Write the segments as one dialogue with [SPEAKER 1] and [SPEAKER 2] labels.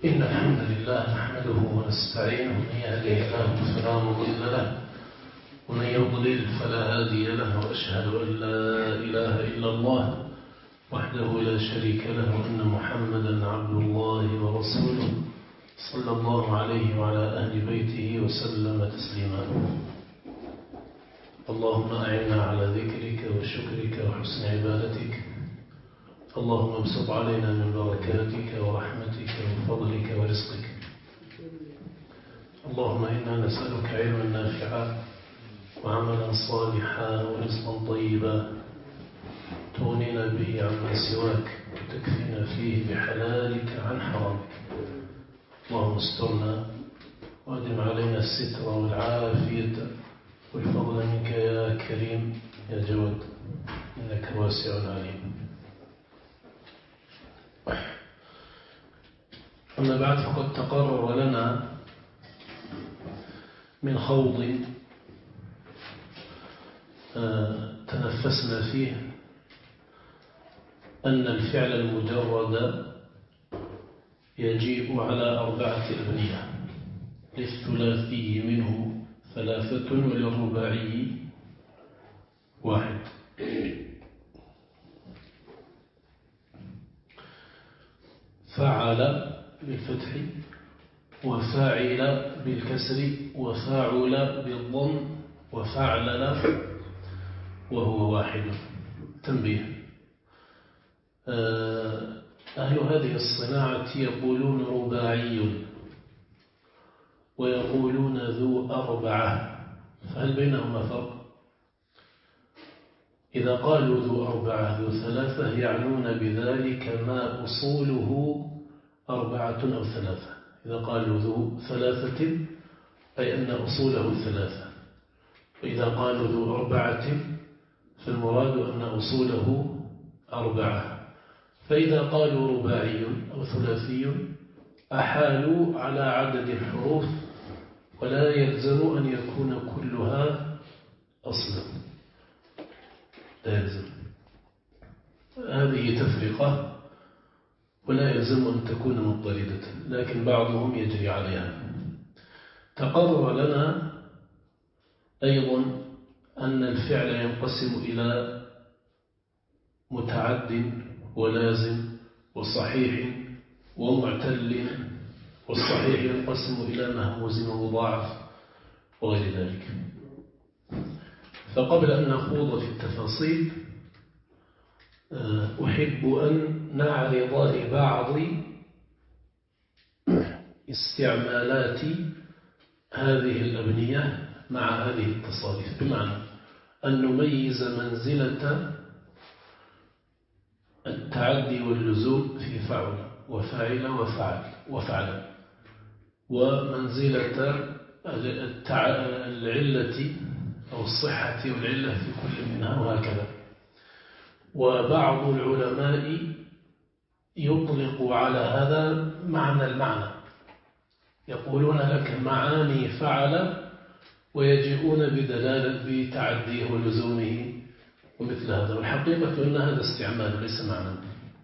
[SPEAKER 1] إن الحمد لله نحمده ونستعينه، من يهده الله فلا مضل له ومن يضلل فلا هادي له، وأشهد أن لا إله إلا الله وحده لا شريك له، وأن محمدا عبد الله ورسوله صلى الله عليه وعلى أهل بيته وسلم تسليما. اللهم أعنا على ذكرك وشكرك وحسن عبادتك. اللهم ابسط علينا من بركاتك ورحمتك وفضلك ورزقك. اللهم إنا نسألك علما نافعا وعملا صالحا ورزقا طيبا تغنينا به عما سواك وتكفينا فيه بحلالك عن حرامك. اللهم استرنا وأدم علينا الستر والعافية والفضل منك يا كريم يا جواد، إنك واسع عليم. أما بعد، فقد تقرر لنا من خوض تنفسنا فيه أن الفعل المجرد يجيء على 4 أبنية، للثلاثي منه 3 وللرباعي 1. فعل بالفتح، وفاعل بالكسر، وفاعل بالضم، وفعلل وهو 1. تنبيه: أهل هذه الصناعة يقولون رباعي ويقولون ذو 4، فهل بينهما فرق؟ إذا قالوا ذو 4 ذو 3 يعنون بذلك ما أصوله 4 أو 3. إذا قالوا ذو 3 أي أن أصوله 3، وإذا قالوا ذو 4 فالمراد أن أصوله 4. فإذا قالوا رباعي أو ثلاثي أحالوا على عدد الحروف، ولا يلزم أن يكون كلها أصلا، لا يلزم. هذه تفرقة ولا يلزم أن تكون مضطردة، لكن بعضهم يجري عليها. تقرر لنا أيضا أن الفعل ينقسم إلى متعد ولازم وصحيح ومعتل، والصحيح ينقسم إلى مهموز ومضاعف وغير ذلك. فقبل أن نخوض في التفاصيل أحب أن نعرض لبعض استعمالات هذه الأبنية مع هذه التصاريف، بمعنى أن نميز منزلة التعدي واللزوم في فعل وفاعل وفعل، ومنزلة العلة أو الصحة والعلة في كل منها، وهكذا. وبعض العلماء يطلق على هذا معنى المعنى، يقولون لك معاني فعل ويجيئون بدلالة بتعديه ولزومه ومثل هذا، والحقيقة أن هذا استعمال ليس معنى.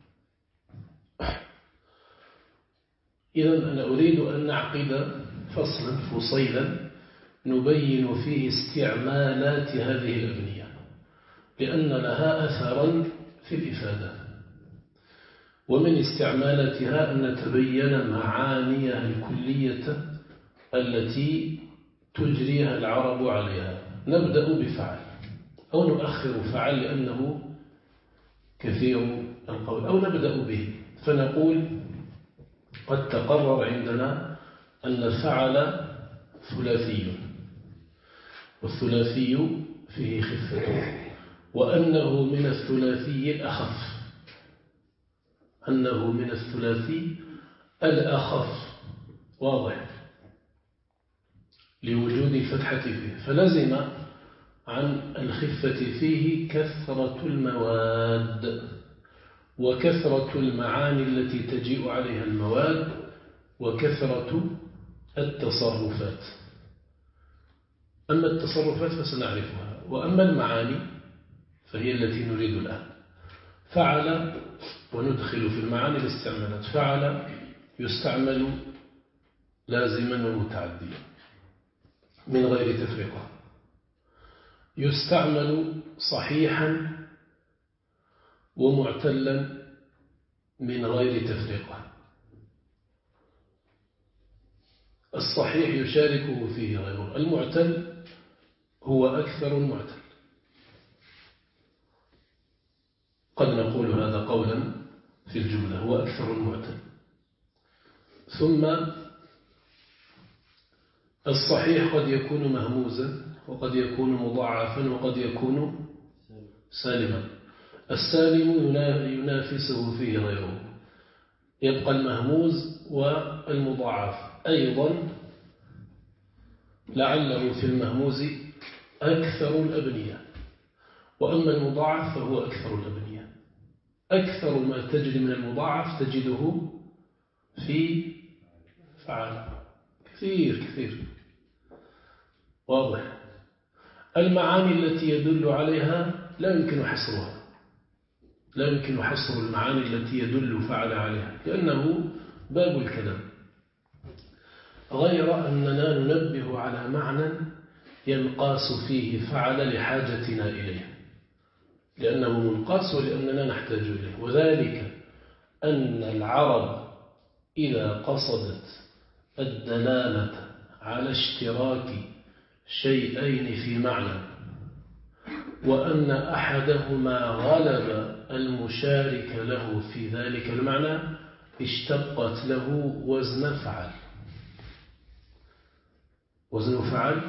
[SPEAKER 1] إذن أنا أريد أن نعقد فصيلا نبين فيه استعمالات هذه الأبنية، لأن لها أثرا في الإفادة. ومن استعمالاتها أن نتبين معانيها الكلية التي تجريها العرب عليها. نبدأ بفعل، أو نؤخر فعل لأنه كثير القول، أو نبدأ به فنقول قد تقرر عندنا أن الفعل ثلاثي، والثلاثي فيه خفة، وأنه من الثلاثي الأخف، أنه من الثلاثي الأخف، واضح، لوجود الفتحة فيه، فلزم عن الخفة فيه كثرة المواد وكثرة المعاني التي تجيء عليها المواد وكثرة التصرفات. أما التصرفات فسنعرفها، وأما المعاني فهي التي نريد الآن. فعل وندخل في المعاني الاستعمالات. فعل يستعمل لازما ومتعديا من غير تفرقة، يستعمل صحيحا ومعتلا من غير تفرقة. الصحيح يشاركه فيه غيره، المعتل هو أكثر المعتل. قد نقول هذا قولا في الجملة، هو أكثر المعتل. ثم الصحيح قد يكون مهموزا وقد يكون مضاعفا وقد يكون سالما. السالم ينافسه فيه غيره، يبقى المهموز والمضاعف أيضا لعله في المهموز أكثر الأبنية، وأما المضاعف فهو أكثر الأبنية. أكثر ما تجد من المضاعف تجده في فعل، كثير كثير. واضح. المعاني التي يدل عليها لا يمكن حصرها، لا يمكن حصر المعاني التي يدل فعل عليها لأنه باب الكلام، غير أننا ننبه على معنى ينقاس فيه فعل لحاجتنا إليه، لأنه منقاس ولأننا نحتاج إليه. وذلك أن العرب إذا قصدت الدلالة على اشتراك شيئين في معنى وأن أحدهما غلب المشارك له في ذلك المعنى اشتقت له وزن فعل. وزن فعل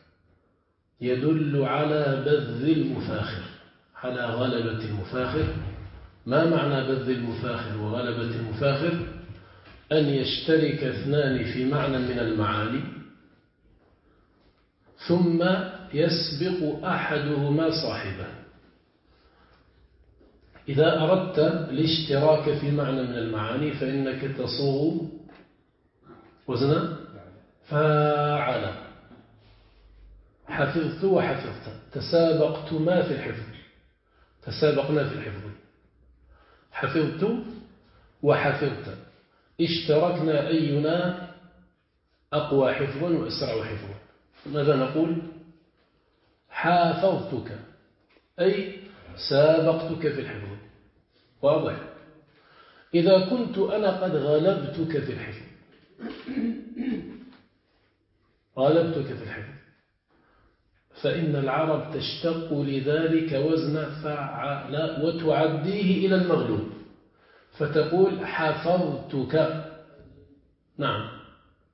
[SPEAKER 1] يدل على بذل المفاخر، على غلبة المفاخر. ما معنى بذل المفاخر وغلبة المفاخر؟ أن يشترك اثنان في معنى من المعاني ثم يسبق أحدهما صاحبه. إذا أردت الاشتراك في معنى من المعاني فإنك تصوغ وزن فاعل. حفظت وحفظت، تسابقتما في الحفظ، تسابقنا في الحفظ. حفظت وحفظت، اشتركنا أينا أقوى حفظا وأسرع حفظا. ماذا نقول؟ حافظتك أي سابقتك في الحفظ. واضح. إذا كنت أنا قد غلبتك في الحفظ، غلبتك في الحفظ، فإن العرب تشتق لذلك وزن فعل وتعديه إلى المغلوب، فتقول حفظتك. نعم.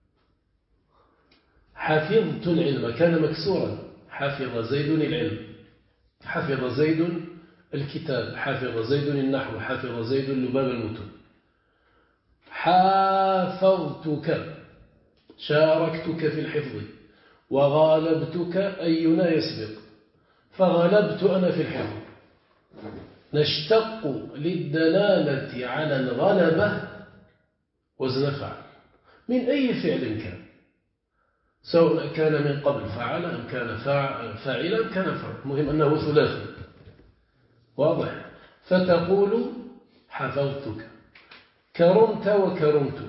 [SPEAKER 1] حفظت العلم كان مكسورا، حفظ زيد العلم، حفظ زيد الكتاب، حفظ زيد النحو، حفظ زيد لباب المتون. حافظتك شاركتك في الحفظ، وغالبتك أينا يسبق، فغلبت أنا في الحفظ. نشتق للدلالة على الغلبة وزن فعل من أي فعل كان، سواء كان من قبل فعل أم كان فاعلا أم كان فعل، مهم أنه ثلاثي. واضح. فتقول حفظتك، كرمت وكرمت،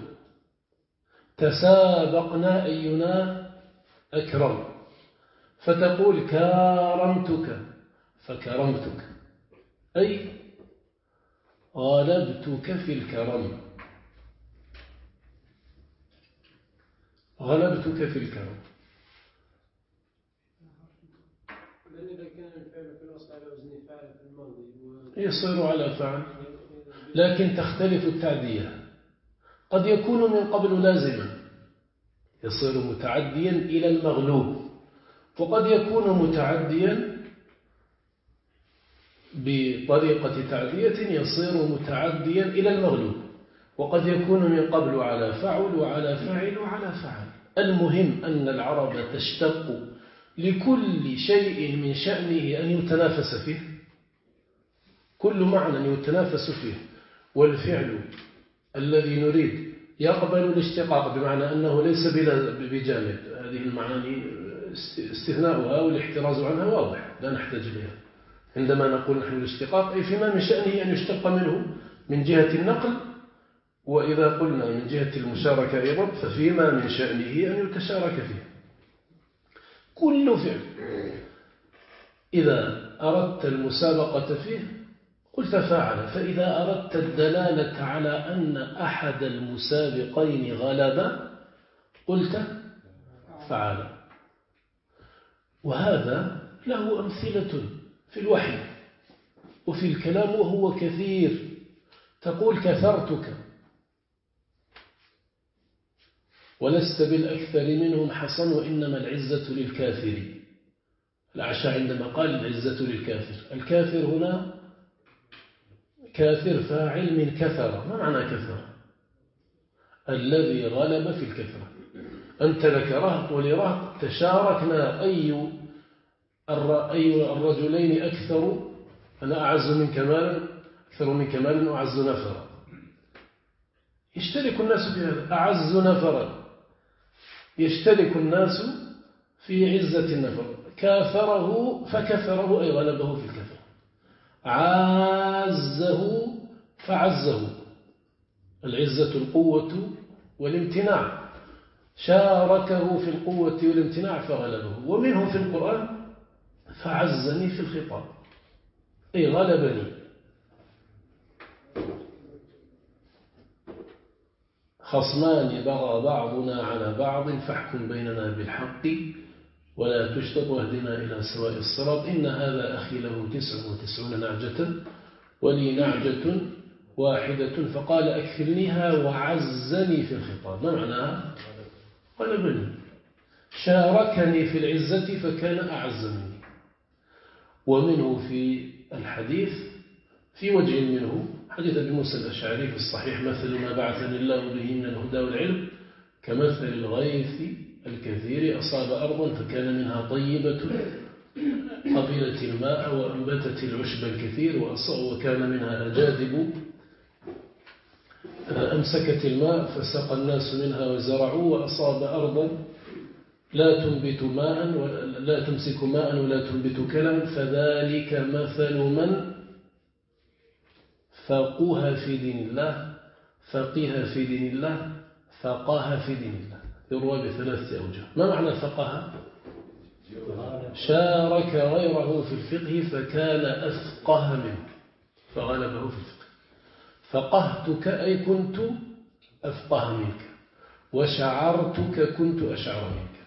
[SPEAKER 1] تسابقنا أينا أكرم، فتقول كارمتك فكرمتك أي غلبتك في الكرم، غلبتك في الكرم.
[SPEAKER 2] إذا كان الفعل في الأصل على وزن فعل في الماضي
[SPEAKER 1] يصير على فعل، لكن تختلف التعدية. قد يكون من قبل لازما يصير متعديا إلى المغلوب، وقد يكون متعديا بطريقة تعدية يصير متعديا إلى المغلوب، وقد يكون من قبل على فعل وعلى فاعل وعلى فعل. المهم أن العرب تشتق لكل شيء من شأنه أن يتنافس فيه، كل معنى يتنافس فيه، والفعل الذي نريد يقبل الاشتقاق بمعنى أنه ليس بجامد. هذه المعاني استثناؤها والاحتراز عنها واضح، لا نحتاج إليها. عندما نقول نحن الاشتقاق أي فيما من شأنه أن يشتق منه من جهة النقل وإذا قلنا من جهة المشاركة أيضا ففيما من شأنه أن يتشارك فيه كل فعل. إذا أردت المسابقة فيه قلت فاعل، فإذا أردت الدلالة على أن أحد المسابقين غلب قلت فعل. وهذا له أمثلة في الوحي وفي الكلام وهو كثير. تقول كثرتك ولست بالأكثر منهم حصن وإنما العزة للكافرين. العشاء عندما قال العزة للكافر، الكافر هنا كافر فاعل من كثر. ما معنى كثر؟ الذي غلب في الكثرة. أنت لك رهط ولرهط تشاركنا أي الرجلين أكثر، أنا أعز منك مالا، أكثر منك مالا وأعز نفرا. يشترك الناس في هذا، أعز نفرا، يشترك الناس في عزة النفر. كافره فكفره أي غلبه في الكفر. عازه فعزه، العزة القوة والامتناع، شاركه في القوة والامتناع فغلبه. ومنه في القرآن فعزني في الخطاب أي غلبني. خصمان بغى بعضنا على بعض فاحكم بيننا بالحق ولا تشتط واهدنا إلى سواء الصراط. إن هذا أخي له 99 نعجة ولي نعجة واحدة فقال أكفلنيها وعزني في الخطاب. ما معناها؟ غلبني، شاركني في العزة فكان أعز مني. ومنه في الحديث في وجه منه حديث أبي موسى الأشعري في الصحيح: مثل ما بعثني الله به من الهدى والعلم كمثل الغيث الكثير أصاب أرضا فكان منها طيبة قبلت الماء وأنبتت العشب الكثير، وكان منها أجادب أمسكت الماء فسقى الناس منها وزرعوا، وأصاب أرضا لا تنبت ماء لا تمسك ماء ولا تنبت كلا، فذلك مثل من فقه في دين الله في دين الله فقه في دين الله. يروى بثلاثة أوجه. ما معنى فقه؟ شارك غيره في الفقه فكان أفقه منه فغلبه في الفقه. فقهتك أي كنت أفقه منك، وشعرتك كنت أشعر منك.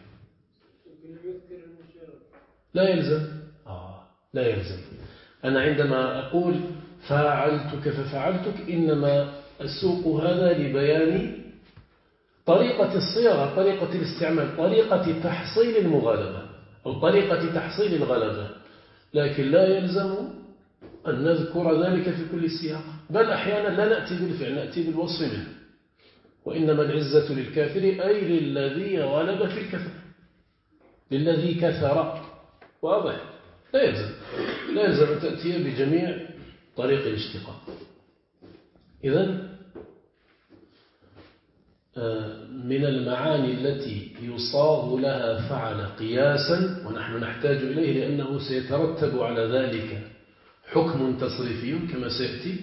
[SPEAKER 1] لا يلزم. لا يلزم. أنا عندما أقول فعلتك ففعلتك إنما أسوق هذا لبيان طريقة الصيغة، طريقة الاستعمال، طريقة تحصيل المغالبة أو طريقة تحصيل الغلبة، لكن لا يلزم أن نذكر ذلك في كل سياق. بل أحيانا لا نأتي بالفعل، نأتي بالوصف منه. وإنما العزة للكافر أي للذي غلب في الكفر، للذي كثر. واضح؟ لا يلزم أن تأتي بجميع طريق الاشتقاق. إذن من المعاني التي يصاغ لها فعل قياسا، ونحن نحتاج إليه لأنه سيترتب على ذلك حكم تصريفي كما سيأتي،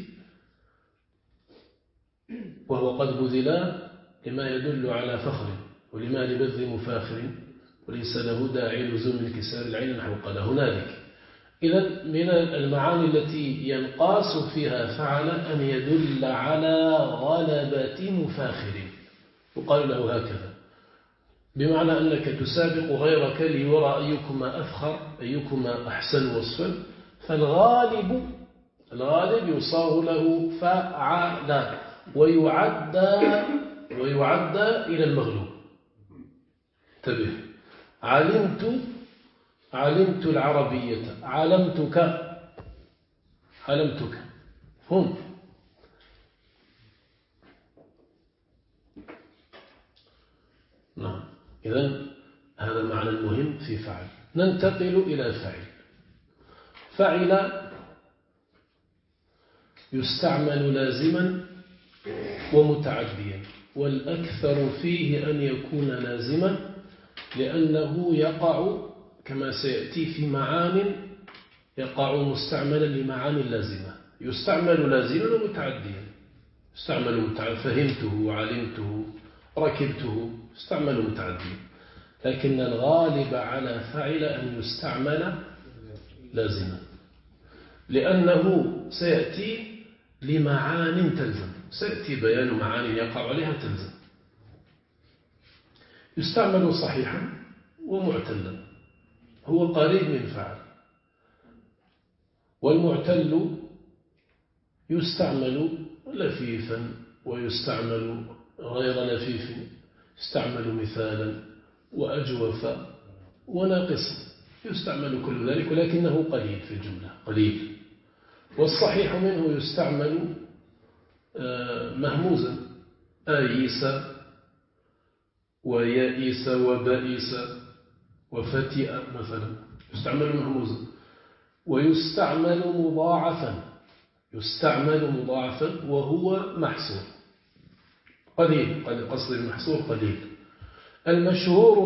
[SPEAKER 1] وهو قد بذل لما يدل على فخر ولما لبذل مفاخر وليس له داعي لزوم انكسار العين نحو قال هنالك. إذا من المعاني التي ينقاس فيها فعل أن يدل على غلبة مفاخر، يقال له هكذا، بمعنى أنك تسابق غيرك ليرى أيكما أفخر أيكما أحسن وصفا. فالغالب يصاغ له فعل ويعدى إلى المغلوب. انتبه: علمت العربية، علمتك هم. نعم. إذن هذا المعنى المهم في فعل. ننتقل إلى فعل يستعمل لازما ومتعديا، والأكثر فيه أن يكون لازما لأنه يقع كما سيأتي في معان، يقع مستعملا لمعاني لازمة. يستعمل لازما ومتعديا. استعمل فهمته وعلمته ركبته، استعمل متعدي. لكن الغالب على فعل أن يستعمل لازما، لأنه سيأتي لمعان تلزم، سيأتي بيان معان يقع عليها تلزم. يستعمل صحيحا ومعتلا، هو قريب من فعل. والمعتل يستعمل لفيفا ويستعمل غير لفيف، يستعمل مثالا وأجوفا وناقصا، يستعمل كل ذلك، ولكنه قليل في الجملة، قليل. والصحيح منه يستعمل مهموزا، آيس ويائس وبائس وفتئ مثلا، يستعمل مهموزا. ويستعمل مضاعفا، يستعمل مضاعفا وهو محصور، قليل، قصد المحصور قليل. المشهور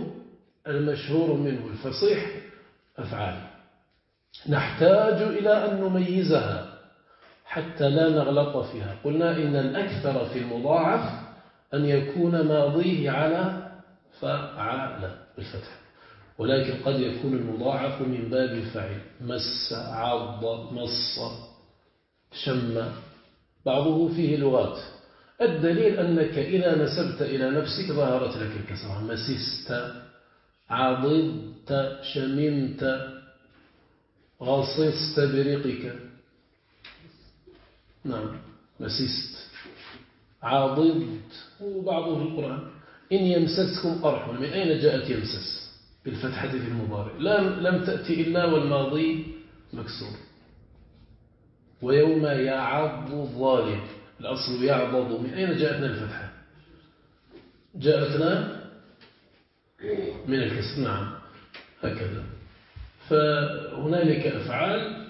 [SPEAKER 1] منه الفصيح أفعال، نحتاج إلى أن نميزها حتى لا نغلط فيها. قلنا إن الأكثر في المضاعف أن يكون ماضيه على فعل بالفتح، ولكن قد يكون المضاعف من باب الفعل، مس، عض، مص، شم، بعضه فيه لغات. الدليل أنك إذا نسبت إلى نفسك ظهرت لك الكسرة، مسست، عضدت، شممت، غصصت بريقك. نعم، مسست، عضدت. وبعضه في القرآن إن يمسسكم قرح، من أين جاءت يمسس بالفتحة في المضارع؟ لم تأتي إلا والماضي مكسور. ويوم يعض الظالم، الأصل يعضض، من أين جاءتنا الفتحة؟ جاءتنا من الكسر. نعم، هكذا. فهنالك أفعال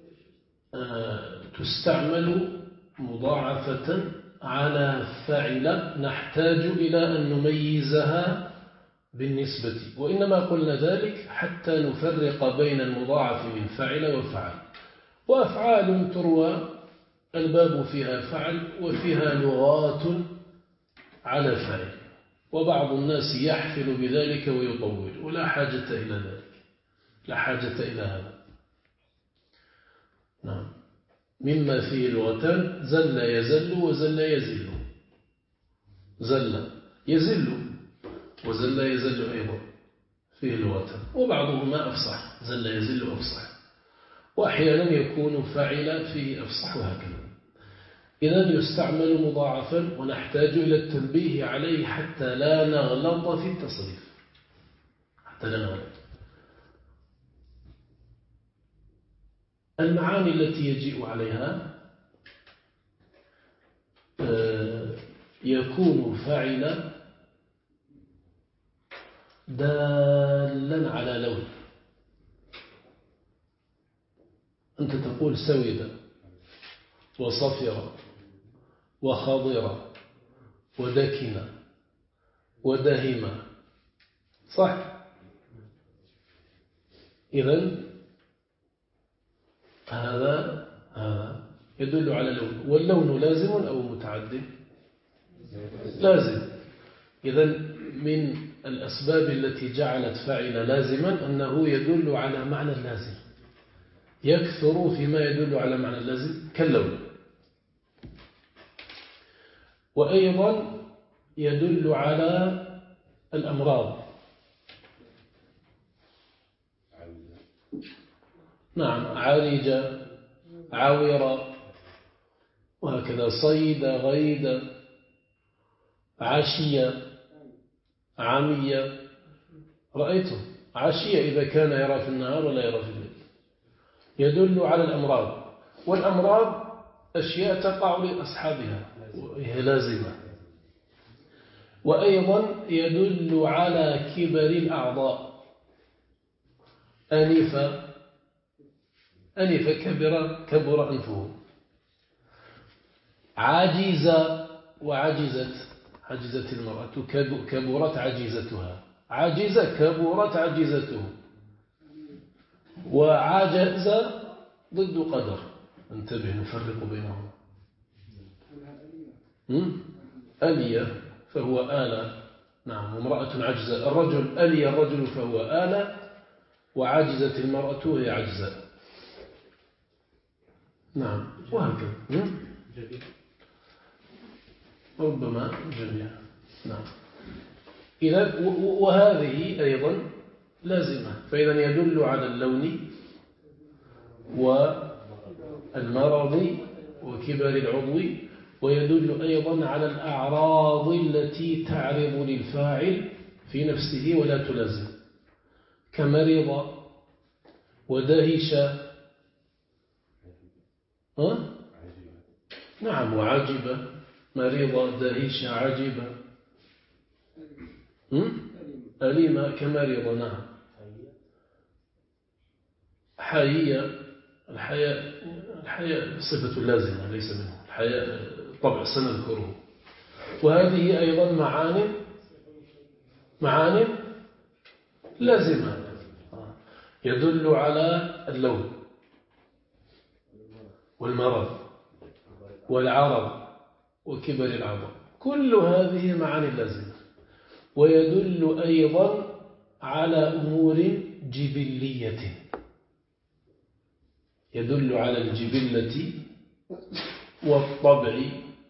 [SPEAKER 1] تستعمل مضاعفة على فعل، نحتاج إلى أن نميزها بالنسبة، وإنما قلنا ذلك حتى نفرق بين المضاعف من فعل وفعل. وأفعال تروى الباب فيها فعل وفيها لغات على فعل، وبعض الناس يحفل بذلك ويطول، ولا حاجة إلى ذلك، لا حاجة إلى هذا. نعم، مما فيه لغتان، زل يزل وزل يزل. زل يزل وزل يزل أيضا فيه لغتان، وبعضهما أفصح، زل يزل أفصح، وأحيانا يكون فعل فيه أفصح، وهكذا. إذن يستعمل مضاعفا، ونحتاج إلى التنبيه عليه حتى لا نغلط في التصريف، حتى لا نغلط. المعاني التي يجيء عليها يكون فاعلا دالا على لون. أنت تقول سويدة وصفرة وخضرة ودكنة ودهمة، صح؟ إذن هذا يدل على لون، واللون لازم أو متعدي؟ لازم. إذن من الأسباب التي جعلت فاعل لازما أنه يدل على معنى لازم، يكثر فيما يدل على معنى لازم كاللون. وأيضا يدل على الأمراض. نعم، عرج، عاور، وهكذا، صيد، غيد، عشية، عمية. رأيتم عشية إذا كان يرى في النهار ولا يرى في الليل، يدل على الأمراض. والأمراض أشياء تقع لأصحابها وهي لازمة. وأيضا يدل على كبر الأعضاء، أنف كبر أنفه. عاجزة عجزت المرأة، كبرت عجزتها. عاجزة كبرت عجزته. وعجز ضد قدر، انتبه، نفرق بينهما. ألي فهو آلة. نعم. امرأة عجزة، الرجل ألي الرجل فهو آلة، وعجزت المرأة وهي عجزاء. نعم. وهكذا. ربما جميع. نعم. إذا وهذه أيضا لازمة، فإذا يدل على اللون والمرض وكبر العضو، ويدل أيضا على الأعراض التي تعرض للفاعل في نفسه ولا تلازم، كمرض ودهش. نعم. وعجب، مريض، دهش، عجب، أليم كمريض. نعم. حيية، الحياء صفة لازمة ليس منه، الحياء طبع سنذكره. وهذه أيضا معان لازمة، يدل على اللون والمرض والعرض وكبر العظم، كل هذه معاني لازمة. ويدل أيضا على أمور جبلية، يدل على الجبلة والطبع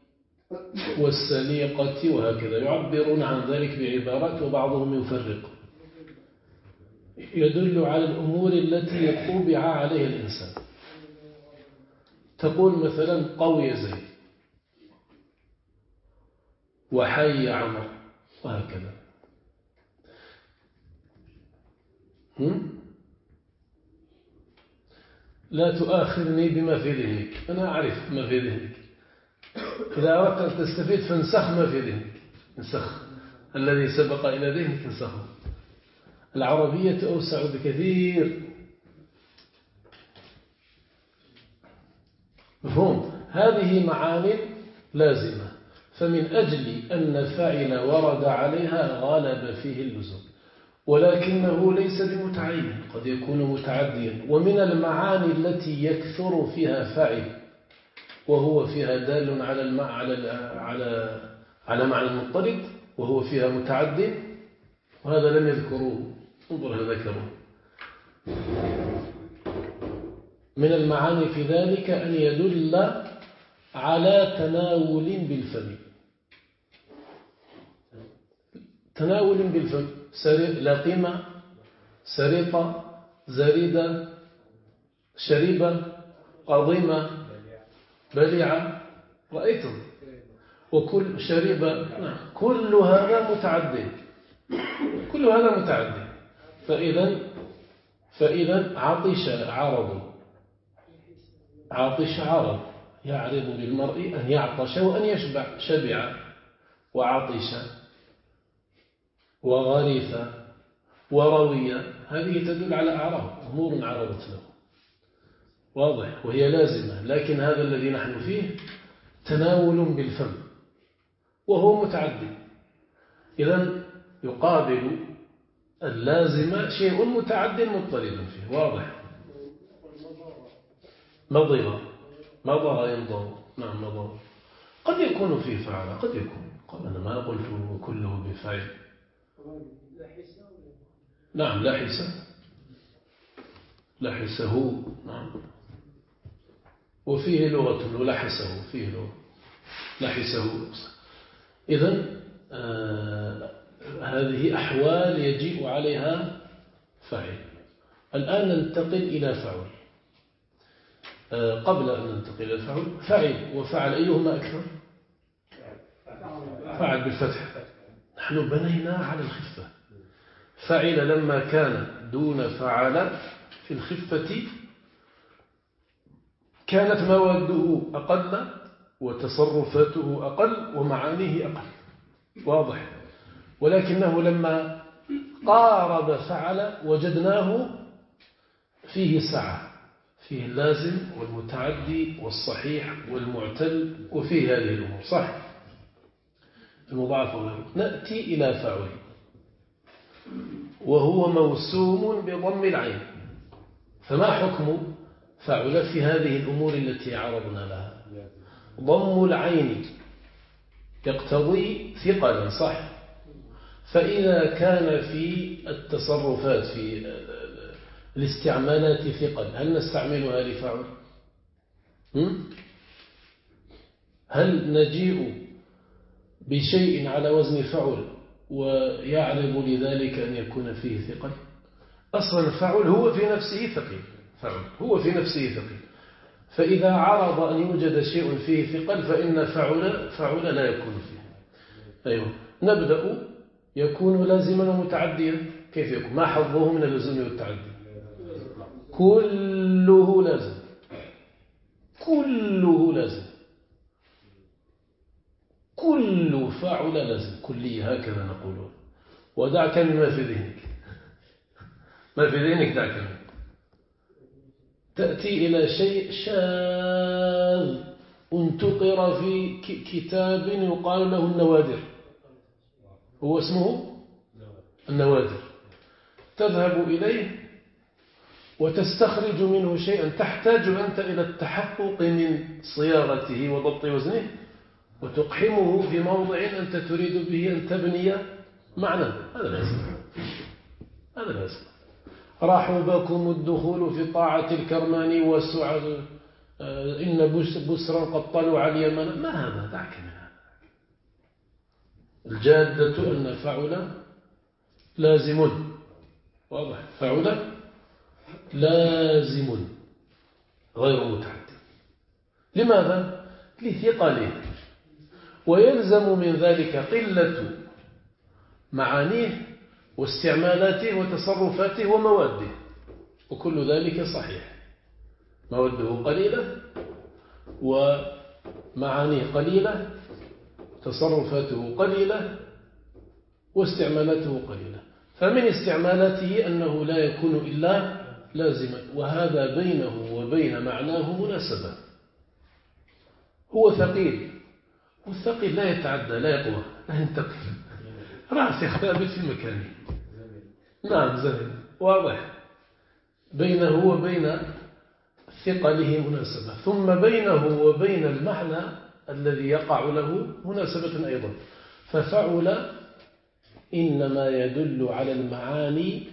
[SPEAKER 1] والسليقة وهكذا، يعبرون عن ذلك بعبارات وبعضهم يفرق. يدل على الأمور التي طبع عليها الإنسان، تقول مثلا قوي زيد وحي عمر وهكذا. لا تؤاخذني بما في ذهنك، أنا أعرف ما في ذهنك. إذا أردت أن تستفيد فانسخ ما في ذهنك، انسخ الذي سبق إلى ذهنك، انسخه. العربية أوسع بكثير. مفهوم؟ هذه معاني لازمة، فمن أجل أن فاعل ورد عليها غالب فيه اللزوم، ولكنه ليس بمتعين، قد يكون متعديا. ومن المعاني التي يكثر فيها فاعل وهو فيها دال على معنى المضطرد، وهو فيها متعد، وهذا لم يذكروه، انظر هذا ذكروه. من المعاني في ذلك أن يدل على تناول بالفم، تناول بالفم، لقمة، سرقة، زريدة، شريبة، قضيمة، بليعة، رأيتم؟ وكل شريبة. نعم. كل هذا متعدد، كل هذا متعدد. فإذا عطش عرض، عطش عرض، يعرض للمرء أن يعطش وأن يشبع، شبع وعطش وغريث وروي، هذه تدل على أعراض، أمور عرضت له، واضح، وهي لازمة. لكن هذا الذي نحن فيه تناول بالفم وهو متعدد، إذن يقابل اللازمة شيء متعد مضطرد فيه، واضح. مضى ينضر. نعم مضى. قد يكون فيه فعل، قد يكون، أنا ما قلت كله بفعل. نعم لحسه. نعم. وفيه لغة ولحسه، فيه لغة لحسه. إذن هذه أحوال يجيء عليها فعل. الآن ننتقل إلى فعل. قبل أن ننتقل إلى الفعل، فعل وفعل أيهما أكثر؟ فعل بالفتح. نحن بنينا على الخفة. فعل لما كان دون فعل في الخفة كانت مواده أقل وتصرفاته أقل ومعانيه أقل، واضح. ولكنه لما قارب فعل وجدناه فيه سعة، فيه اللازم والمتعدي والصحيح والمعتل، وفيه هذه الأمور، صح، المضاعف وغيره. نأتي إلى فعل وهو موسوم بضم العين. فما حكم فعل في هذه الأمور التي عرضنا لها؟ ضم العين يقتضي ثقلا صح. فإذا كان في التصرفات في الاستعمالات ثقل هل نستعملها لفعل؟ هل نجيء بشيء على وزن فعل ويعرض لذلك أن يكون فيه ثقل؟ أصلا الفعل هو في نفسه ثقيل، فعل هو في نفسه ثقيل، فإذا عرض أن يوجد شيء فيه ثقل فإن فعل لا يكون فيه. أيوه. نبدأ. يكون لازما ومتعديا. كيف يكون؟ ما حظه من اللزوم والتعدي؟ كله لازم، كله لازم، كل فعل لازم، كلية هكذا نقوله. ودعك مما في ذهنك، ما في ذهنك دعك منه. تأتي إلى شيء شاذ انتقر في كتاب يقال له النوادر، هو اسمه النوادر، تذهب إليه وتستخرج منه شيئا تحتاج أنت إلى التحقق من صياغته وضبط وزنه وتقحمه في موضع أنت تريد به أن تبني معنى. هذا لازم، هذا لازم. رحبكم الدخول في طاعة الكرمان والسعد إن بسرا قد طلع اليمن. ما هذا؟ دعك من هذا. الجادة أن فعل لازم، واضح؟ فعل لازم غير متعدي. لماذا؟ لثقله، ويلزم من ذلك قلة معانيه واستعمالاته وتصرفاته ومواده، وكل ذلك صحيح. مواده قليلة ومعانيه قليلة، تصرفاته قليلة واستعمالاته قليلة. فمن استعمالاته أنه لا يكون إلا لازما، وهذا بينه وبين معناه مناسبة. هو ثقيل، والثقيل لا يتعدى، لا يقوى، لا ينتقل، راسخ ثابت في مكانه. نعم زين، واضح. بينه وبين ثقله مناسبة، ثم بينه وبين المعنى الذي يقع له مناسبة أيضا. ففعل إنما يدل على المعاني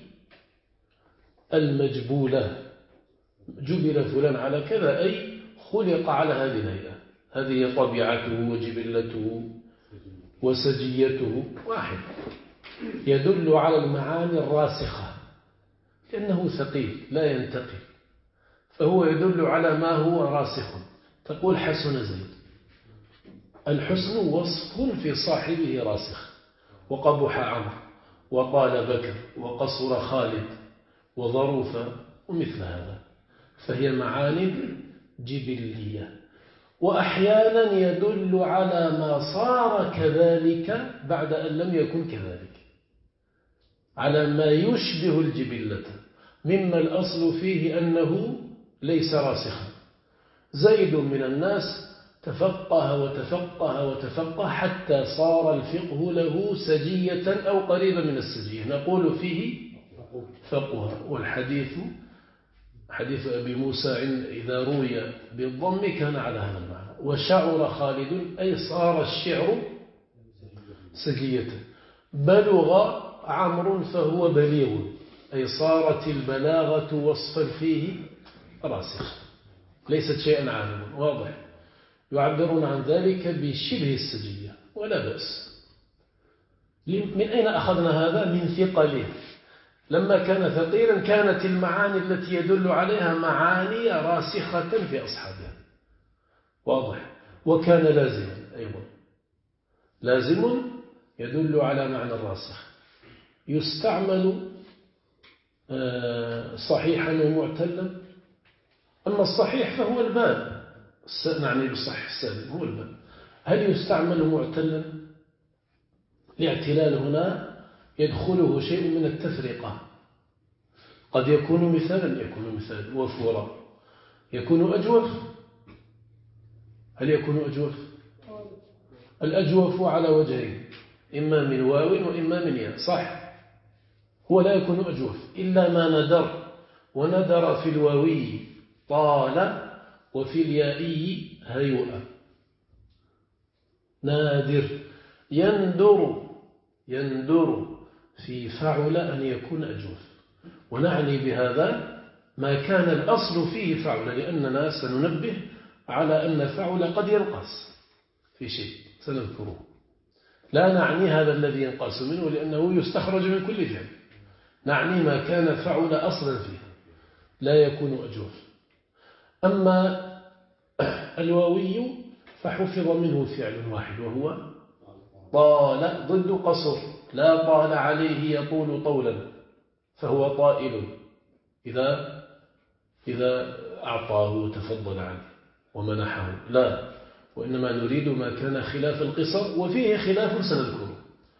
[SPEAKER 1] المجبولة. جبل فلان على كذا، أي خلق على هذه الهيئة، هذه طبيعته وجبلته وسجيته واحد. يدل على المعاني الراسخة لأنه ثقيل لا ينتقل، فهو يدل على ما هو راسخ. تقول حسن زيد، الحسن وصف في صاحبه راسخ. وقبح عمرو، وطال بكر، وقصر خالد، وظروف، ومثل هذا. فهي معاني جبلية. وأحيانا يدل على ما صار كذلك بعد أن لم يكن كذلك، على ما يشبه الجبلة مما الأصل فيه أنه ليس راسخا. زيد من الناس تفقه وتفقه وتفقه حتى صار الفقه له سجية أو قريبا من السجية، نقول فيه فقه. والحديث حديث أبي موسى إذا روي بالضم كان على هذا المعنى. وشعر خالد أي صار الشعر سجية. بلغ عمرو فهو بليغ، أي صارت البلاغة وصفا فيه راسخ، ليست شيئا عالما. واضح؟ يعبرون عن ذلك بشبه السجية، ولا بأس. من أين أخذنا هذا؟ من ثقله. لما كان ثقيلا كانت المعاني التي يدل عليها معاني راسخة في أصحابها. واضح؟ وكان لازما أيضا، لازم يدل على معنى الراسخ. يستعمل صحيحا ومعتلا. أما الصحيح فهو الباب، نعني بالصحيح السالم هو الباب. هل يستعمل معتلا؟ الاعتلال هنا يدخله شيء من التفرقة. قد يكون مثالا، يكون مثال وفورا، يكون أجوف. هل يكون أجوف؟ الأجوف على وجهين، إما من واو وإما من ياء، صح؟ هو لا يكون أجوف إلا ما ندر، وندر في الواوي طال وفي اليائي هيؤة. نادر. يندر في فعل أن يكون أجوف، ونعني بهذا ما كان الأصل فيه فعل، لأننا سننبه على أن فعل قد ينقص في شيء سنذكره، لا نعني هذا الذي ينقص منه لأنه يستخرج من كل فعل، نعني ما كان فعل أصلا فيه لا يكون أجوف. أما الواوي فحفظ منه فعل واحد وهو طال، ضد قصر، لا طال عليه يطول طولا فهو طائل إذا أعطاه وتفضل عنه ومنحه، لا، وإنما نريد ما كان خلاف القصر، وفيه خلاف سنذكره.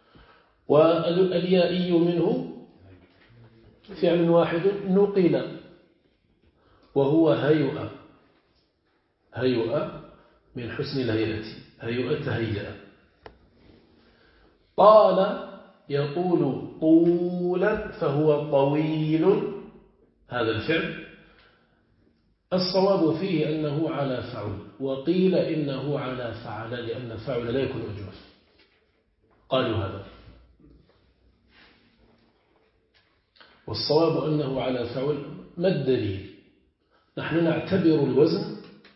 [SPEAKER 1] واليائي منه فعل واحد نقل وهو هيئة من حسن الهيئة، هيئة تهيئة. طال يطول طولا فهو طويل، هذا الفعل الصواب فيه أنه على فعل، وقيل إنه على فعل لأن فعل لا يكون أجوف، قالوا هذا، والصواب أنه على فعل. ما الدليل؟ نحن نعتبر الوزن،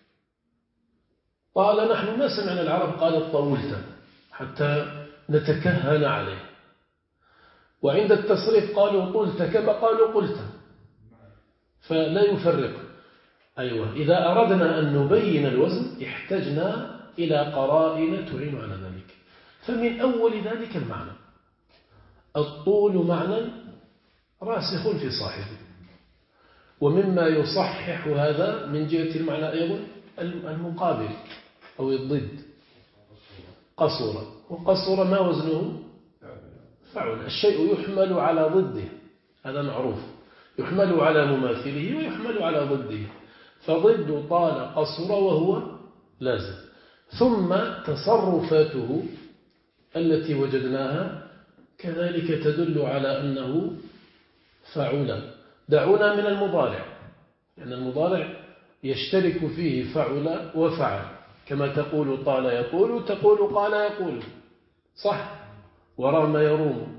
[SPEAKER 1] قال نحن ما سمعنا العرب قالت طولت حتى نتكهن عليه، وعند التصريف قالوا قلت كما قالوا قلت، فلا يفرق. أيوة، إذا أردنا أن نبين الوزن احتجنا إلى قرائن تعين على ذلك، فمن أول ذلك المعنى الطول معنى راسخ في صاحبه، ومما يصحح هذا من جهة المعنى أيضا المقابل أو الضد، قصر، وقصر ما وزنه فعل، الشيء يحمل على ضده، هذا معروف، يحمل على مماثله ويحمل على ضده، فضد طال قصر وهو لازم. ثم تصرفاته التي وجدناها كذلك تدل على أنه فعل. دعونا من المضارع، لأن المضارع يشترك فيه فعل وفعل، كما تقول طال يطول تقول قال يقول، صح، ورام يروم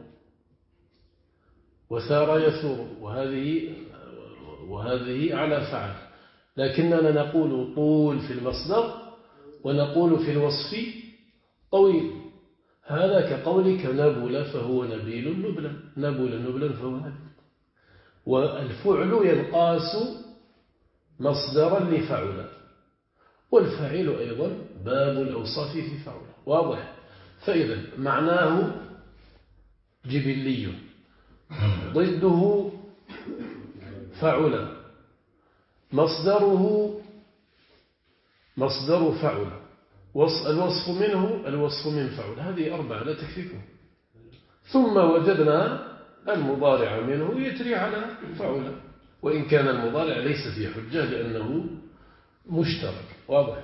[SPEAKER 1] وثار يثور، وهذه على فعل، لكننا نقول طول في المصدر ونقول في الوصف طويل، هذا كقولك نبل فهو نبيل نبلا، نبل نبلا فهو نبيل. والفعل ينقاس مصدرا لفعل، والفاعل أيضا باب الأوصاف في فعل، واضح. فإذا معناه جبلي، ضده فعل، مصدر فعل، الوصف منه الوصف من فعل، هذه أربعة لا تكفيكم. ثم وجدنا المضارع منه يجري على فعل، وإن كان المضارع ليس فيه حجة لأنه مشترك، واضح.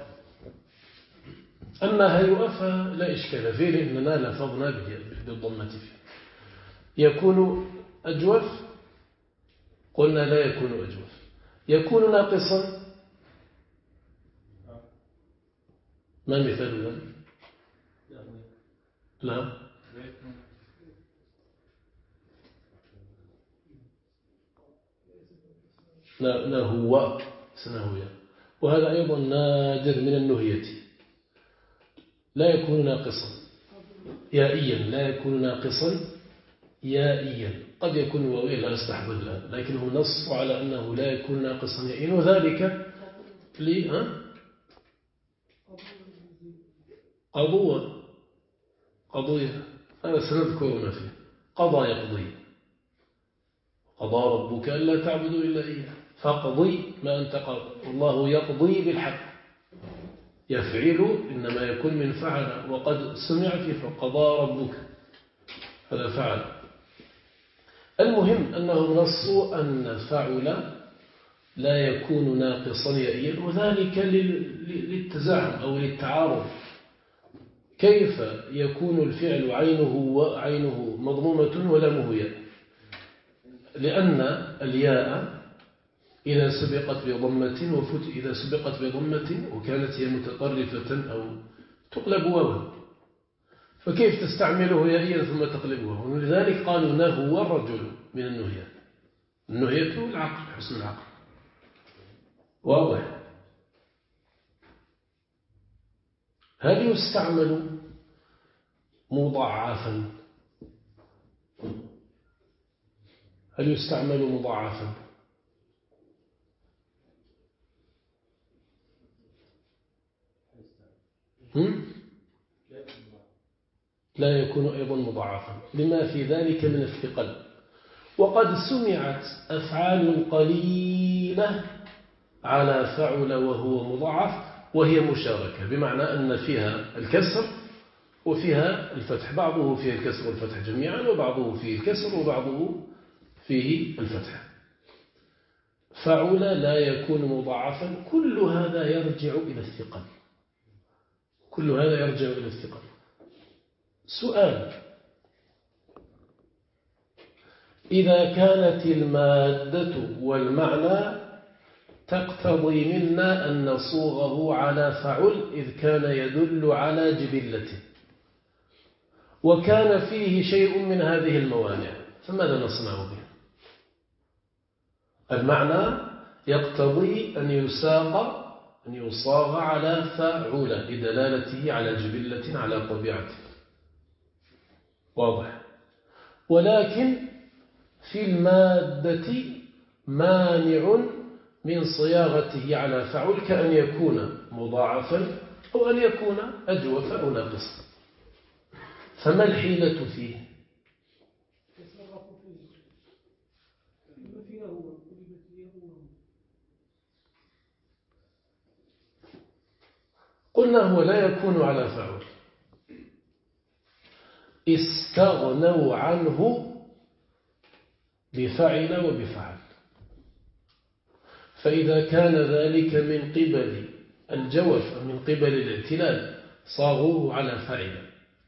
[SPEAKER 1] أما هيئة فلا إشكال فيه لأننا لفظنا بالضمة فيه. يكون أجوف، قلنا لا يكون أجوف. يكون ناقصا، ما مثال ذلك؟ لا هو سنهوية، وهذا أيضا نادر من النهية. لا يكون ناقصا يائيا، لا يكون ناقصا يائيا، قد يكون واويا لا نستحضر الآن، لكنه نص على أنه لا يكون ناقصا يائيا، وذلك قضية، هذا سنذكر ما فيه. قضى يقضي، قضى ربك ألا تعبدوا إلا إياه، فاقضي ما أنت قاض، الله يقضي بالحق. يفعل إنما يكون من فعل، وقد سمع في فقضى ربك، هذا فعل. المهم أنهم نصوا أن فعل لا يكون ناقصا يائيا، وذلك للتزاحم أو للتعارض. كيف يكون الفعل عينه مضمومة ولامه ياء؟ لأن الياء إذا سبقت بضمة وكانت هي متطرفة أو تقلب واوا، فكيف تستعمله يائيا ثم تقلبه؟ ولذلك قالوا نهو الرجل من النهية. النهية العقل، حسن العقل. واضح. هل يستعمل مضاعفا؟ هل يستعمل مضاعفا؟ لا يكون أيضا مضاعفا لما في ذلك من الثقل. وقد سمعت أفعال قليلة على فعل وهو مضاعف وهي مشاركة، بمعنى أن فيها الكسر وفيها الفتح، بعضه فيه الكسر والفتح جميعا، وبعضه فيه الكسر وبعضه فيه الفتح. فعل لا يكون مضاعفا. كل هذا يرجع إلى الثقل. كل هذا يرجع إلى الثقل. سؤال: إذا كانت المادة والمعنى تقتضي منا أن نصوغه على فعل إذ كان يدل على جبلته، وكان فيه شيء من هذه الموانع، فماذا نصنع به؟ المعنى يقتضي أن يصاغ على فعل لدلالته على جبلة على طبيعته. واضح. ولكن في المادة مانع من صياغته على فعل، كأن يكون مضاعفا أو أن يكون أجوف أو ناقصا، فما الحيلة فيه؟ قلنا هو لا يكون على فعل. استغنوا عنه بفعل وبفعل، فإذا كان ذلك من قبل الجوف من قبل الاعتلال صاغوه على فعل.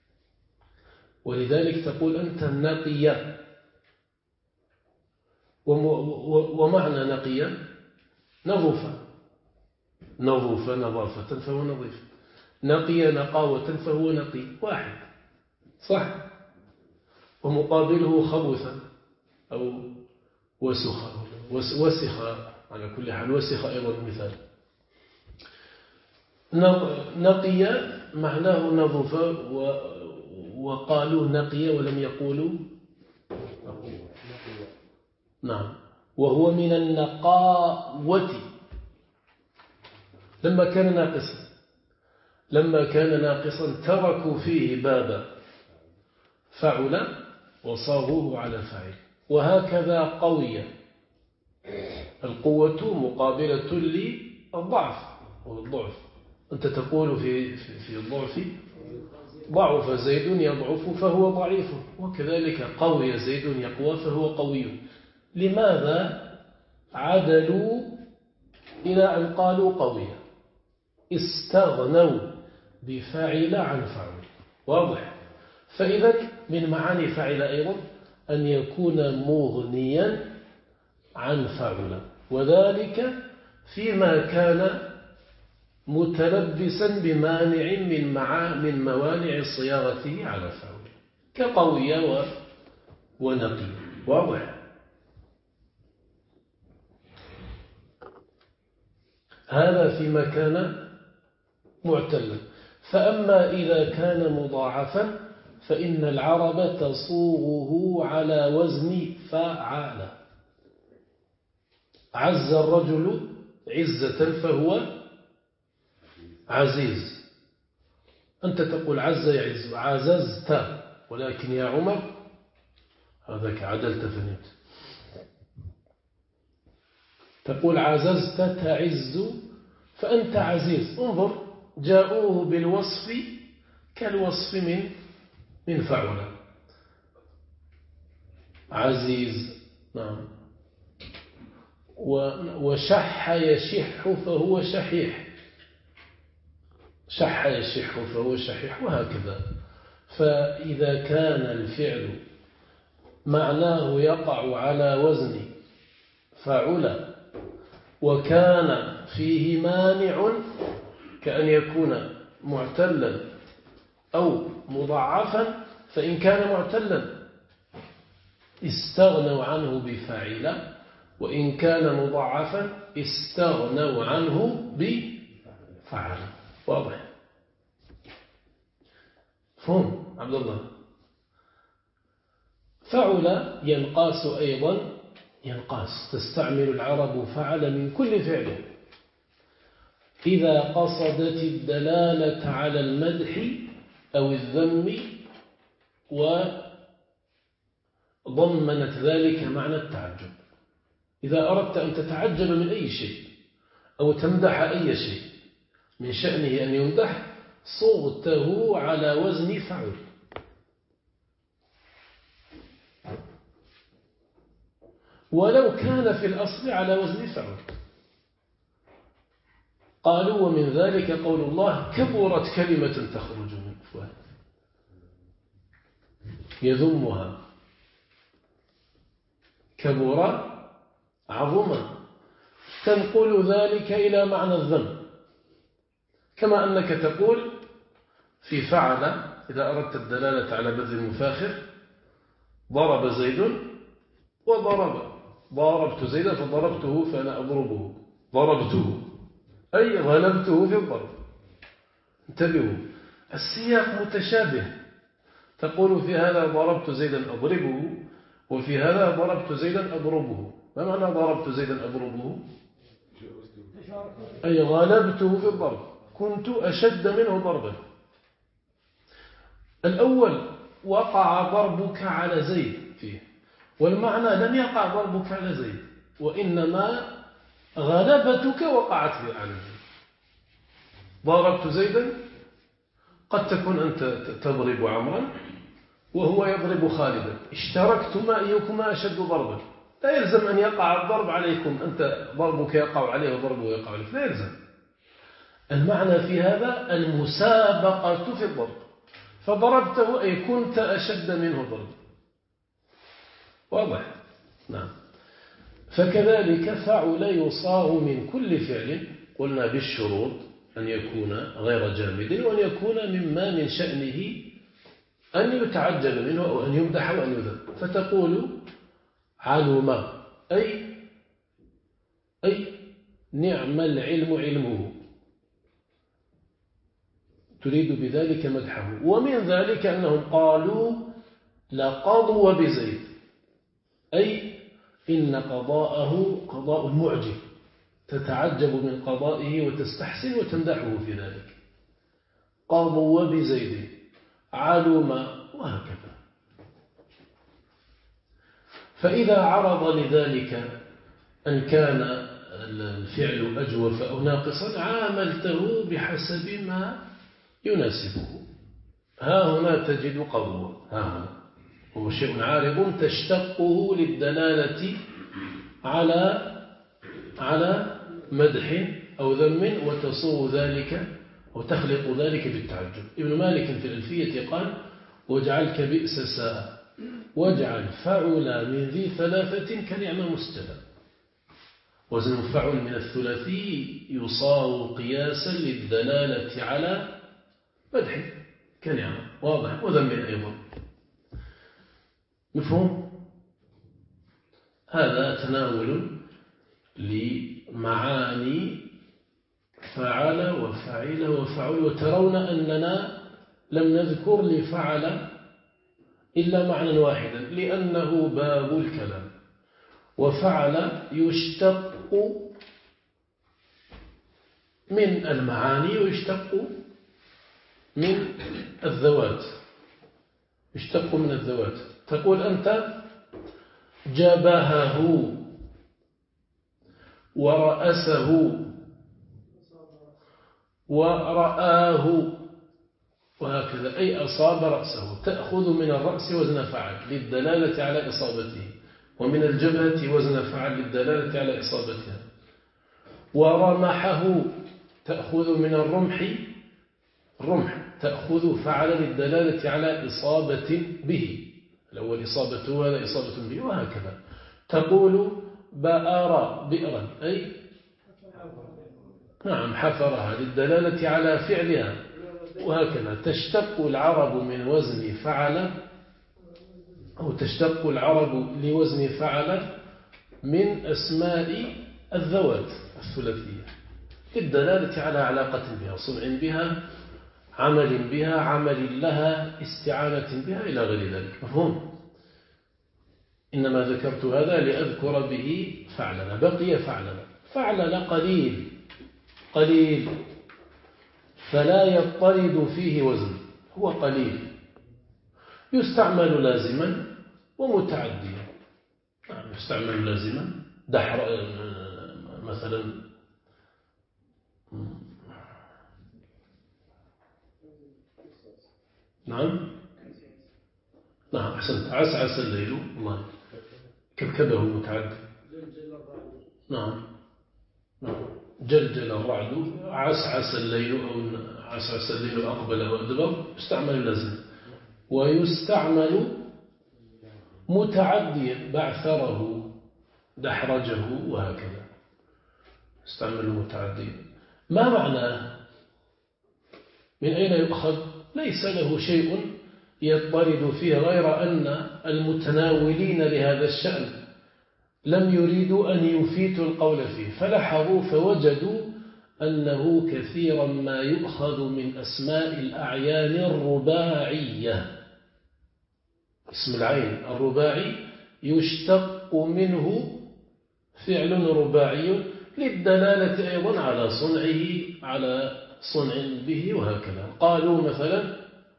[SPEAKER 1] ولذلك تقول أنت نقي، ومعنى نقي نظف نظافة فهو نظيف، نقي نقاوة فهو نقي، واحد صح. ومقابله خبثا أو وسخ على كل حال، وسخ أيضا مثال. نقي معناه نظف، وقالوا نقي ولم يقولوا نعم. وهو من النقاوة لما كان ناقصا تركوا فيه باب فعل وصاغوه على فاعل. وهكذا قوية، القوة مقابلة للضعف والضعف. أنت تقول في الضعف ضعف زيد يضعف فهو ضعيف، وكذلك قوي زيد يقوى فهو قوي. لماذا عدلوا إلى أن قالوا قوية؟ استغنوا بفعل عن فعل. واضح. فإذا من معاني فعل أيضا أن يكون مغنيا عن فعل، وذلك فيما كان متلبسا بمانع من موانع صياغته على فعل، كقوية ونقي. واضح. هذا فيما كان معتلا. فأما إذا كان مضاعفا فإن العرب تصوغه على وزن فعل. عز الرجل عزة فهو عزيز. أنت تقول عز يعز، عززت، ولكن يا عمر هذاك عدلت فنيت. تقول عززت تعز فأنت عزيز. انظر، جاءوه بالوصف كالوصف من فعل. عزيز نعم. وشح يشح فهو شحيح، شح يشح فهو شحيح، وهكذا. فإذا كان الفعل معناه يقع على وزن فعل وكان فيه مانع كأن يكون معتلا أو مضاعفا فإن كان معتلا استغنوا عنه بفاعل، وإن كان مضاعفا استغنوا عنه بفعل. واضح؟ فهم عبد الله؟ فعل ينقاس أيضا، ينقاس تستعمل العرب فعل من كل فعل إذا قصدت الدلالة على المدح أو الذم وضمنت ذلك معنى التعجب. إذا أردت أن تتعجب من أي شيء أو تمدح أي شيء من شأنه أن يمدح صغته على وزن فعل. ولو كان في الأصل على وزن فعل. قالوا ومن ذلك قول الله كبرت كلمة تخرج من أفواه يذمها، كبر عظم، تنقل ذلك إلى معنى الذم، كما أنك تقول في فعل إذا أردت الدلالة على بذل المفاخر ضرب زيد ضربت زيدا فضربته فأنا أضربه، ضربته أي غلبته في الضرب. انتبهوا، السياق متشابه، تقول في هذا ضربت زيدا أضربه وفي هذا ضربت زيدا أضربه. ما معنى ضربت زيدا أضربه؟ أي غلبته في الضرب، كنت أشد منه ضربا. الأول وقع ضربك على زيد فيه، والمعنى لم يقع ضربك على زيد، وإنما غلبتك وقعت على زيد. ضربت زيدا قد تكون أنت تضرب عمرا وهو يضرب خالدا، اشتركتما أيكما أشد ضربا، لا يلزم أن يقع الضرب عليكم، أنت ضربك يقع عليه وضربه يقع عليك، لا يلزم. المعنى في هذا المسابقة في الضرب، فضربته أي كنت أشد منه ضربا. واضح؟ نعم. فكذلك فعل يصاغ من كل فعل، قلنا بالشروط أن يكون غير جامد، وأن يكون مما من شأنه أن يتعجب منه أو أن يمدح وأن يذم. فتقول علم أي نعم العلم علمه، تريد بذلك مدحه. ومن ذلك أنهم قالوا لقضوا بزيد، أي إن قضاءه قضاء معجب، تتعجب من قضائه وتستحسن وتمدحه في ذلك. قضوا بزيد، علم، وهكذا. فإذا عرض لذلك أن كان الفعل أجوف أو ناقصا عاملته بحسب ما يناسبه. ها هنا تجد قضوا، ها هنا هو شيء عارض تشتقه للدلالة على مدح أو ذم، وتصوغ ذلك وتخلق ذلك بالتعجب. ابن مالك في الألفية قال واجعل كبئس ساء واجعل فعل من ذي ثلاثة كنعم مستدى. وزن فعل من الثلاثي يصاغ قياسا للدلالة على مدح كنعم، واضح، وذم أيضا. مفهوم؟ هذا تناول لمعاني فعل وفعل وفعل. وترون أننا لم نذكر لفعل إلا معنى واحدا لأنه باب الكلام. وفعل يشتق من المعاني ويشتق من الذوات، يشتق من الذوات. تقول أنت جبهه ورأسه ورآه وهكذا، أي أصاب رأسه، تأخذ من الرأس وزن فعل للدلالة على إصابته، ومن الجبهة وزن فعل للدلالة على إصابتها. ورمحه تأخذ من الرمح تأخذ فعل للدلالة على إصابة به، الأول إصابته وهذا إصابة به، وهكذا. تقول بئر بئرا أي نعم حفرها للدلالة على فعلها وهكذا تشتق العرب من وزن فعل، أو تشتق العرب لوزن فعل من أسماء الذوات الثلاثية للدلالة على علاقة بها، صنع بها، عمل بها، عمل لها، استعانة بها إلى غير ذلك. مفهوم؟ إنما ذكرت هذا لأذكر به فعلنا. بقي فعلنا. فعلنا قليل قليل فلا يضطرد فيه وزن، هو قليل، يستعمل لازما ومتعديا. يستعمل لازما دحر مثلا، نعم أحسنت، عسعس الليل، الله كبكبه متعدي، نعم جلجل الرعد، عسعس الليل، أو عسعس الليل أقبل وأدبر، يستعمل لازم. ويستعمل متعديا، بعثره، دحرجه، وهكذا يستعمل متعديا. ما معناه؟ من أين يؤخذ؟ ليس له شيء يضطرد فيه، غير أن المتناولين لهذا الشأن لم يريدوا أن يفيتوا القول فيه، فلحظوا فوجدوا أنه كثيرا ما يؤخذ من أسماء الأعيان الرباعية. اسم العين الرباعي يشتق منه فعل رباعي للدلالة أيضا على صنعه، على صنع به، وهكذا. قالوا مثلا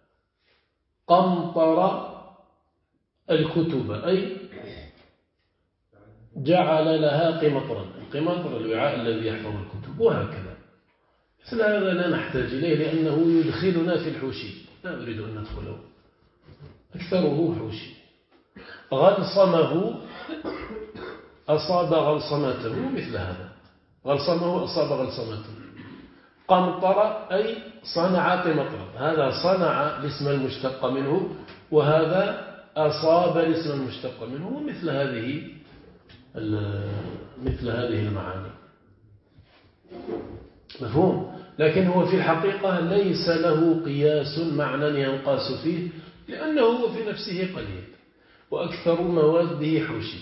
[SPEAKER 1] قمطر الكتب، أي جعل لها قمطرا، القمطر الوعاء الذي يحفظ الكتب، وهكذا. مثل هذا لا نحتاج إليه لأنه يدخلنا في الحوشي، لا أريد أن ندخله، أكثره حوشي. غلصمه أصاب غلصمته، مثل هذا، غلصمه أصاب غلصمته. قمطر أي صنع قمطرا، هذا صنع الاسم المشتق منه، وهذا أصاب الاسم المشتق منه، ومثل هذه المعاني. مفهوم؟ لكن هو في الحقيقة ليس له قياس معنى ينقاس فيه، لأنه هو في نفسه قليل وأكثر مواده حوشي.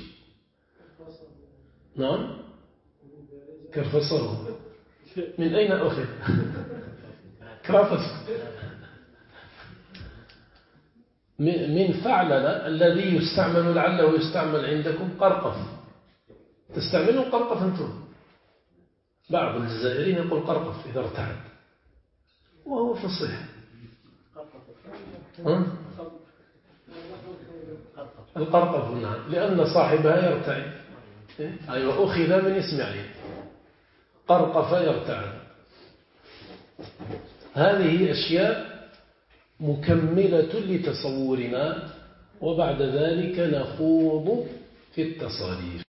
[SPEAKER 1] نعم كرفصه، من أين أخذ؟ كرفص من فعلل الذي يستعمل، لعله يستعمل عندكم قرقف. تستعملون قرقف أنتم؟ بعض الجزائريين يقول قرقف إذا ارتعد، وهو فصيح. القرقف، نعم، لأن صاحبها يرتعد. أيوة، أخذ من اسم عين، قرقف يرتعد. هذه أشياء مكملة لتصورنا، وبعد ذلك نخوض في التصاريف.